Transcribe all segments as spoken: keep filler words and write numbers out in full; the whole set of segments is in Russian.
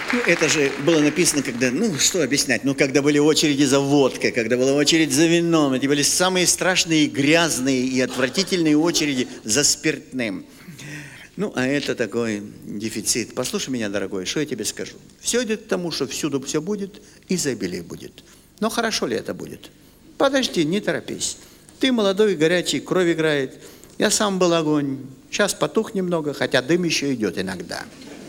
Ну, это же было написано, когда, ну, что объяснять, ну, когда были очереди за водкой, когда была очередь за вином, эти были самые страшные, грязные и отвратительные очереди за спиртным. Ну, а это такой дефицит. Послушай меня, дорогой, что я тебе скажу. Все идет к тому, что всюду все будет, изобилие будет. Но хорошо ли это будет? Подожди, не торопись. Ты молодой, горячий, кровь играет. Я сам был огонь. Сейчас потух немного, хотя дым еще идет иногда.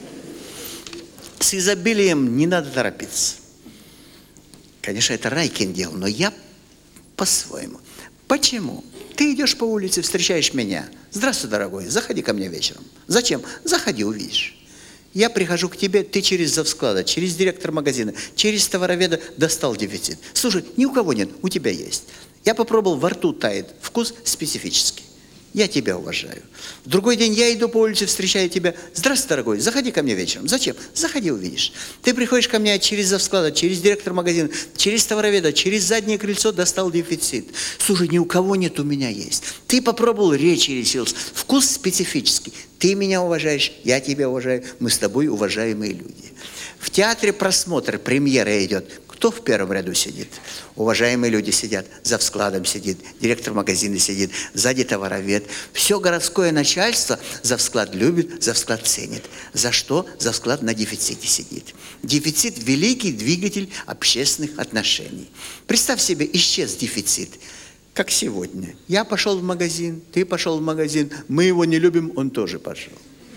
С изобилием не надо торопиться. Конечно, это Райкин делал, но я по-своему. Почему? Ты идешь по улице, встречаешь меня. Здравствуй, дорогой, заходи ко мне вечером. Зачем? Заходи, увидишь. Я прихожу к тебе, ты через завсклада, через директора магазина, через товароведа достал дефицит. Слушай, ни у кого нет, у тебя есть. Я попробовал, во рту тает, вкус специфический. Я тебя уважаю. В другой день я иду по улице, встречаю тебя. Здравствуй, дорогой, заходи ко мне вечером. Зачем? Заходи, увидишь. Ты приходишь ко мне через завсклада, через директора магазина, через товароведа, через заднее крыльцо достал дефицит. Слушай, ни у кого нет, у меня есть. Ты попробовал, речи решился. Вкус специфический. Ты меня уважаешь, я тебя уважаю. Мы с тобой уважаемые люди. В театре просмотр, премьера идет. Кто в первом ряду сидит? Уважаемые люди сидят, завскладом сидит, директор магазина сидит, сзади товаровед. Все городское начальство завсклад любит, завсклад ценит. За что? Завсклад на дефиците сидит. Дефицит – великий двигатель общественных отношений. Представь себе, исчез дефицит. Как сегодня. Я пошел в магазин, ты пошел в магазин, мы его не любим, он тоже пошел.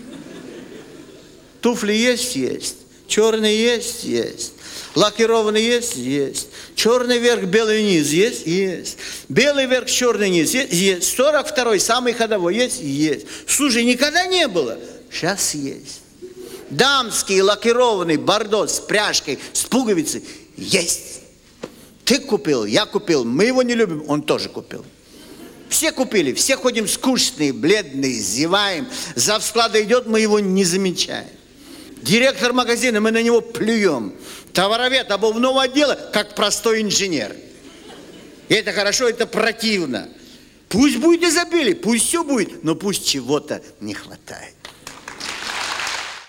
Туфли есть? Есть. Черный есть? Есть. Лакированный есть? Есть. Черный верх, белый низ есть? Есть. Белый верх, черный низ есть? Есть. сорок второй, самый ходовой есть? Есть. Слушай, никогда не было? Сейчас есть. Дамский, лакированный, бордо с пряжкой, с пуговицей? Есть. Ты купил, я купил, мы его не любим, он тоже купил. Все купили, все ходим скучные, бледные, зеваем. Завсклада идет, мы его не замечаем. Директор магазина, мы на него плюем. Товаровед обувного отдела, как простой инженер. И это хорошо, это противно. Пусть будет изобилие, пусть все будет, но пусть чего-то не хватает.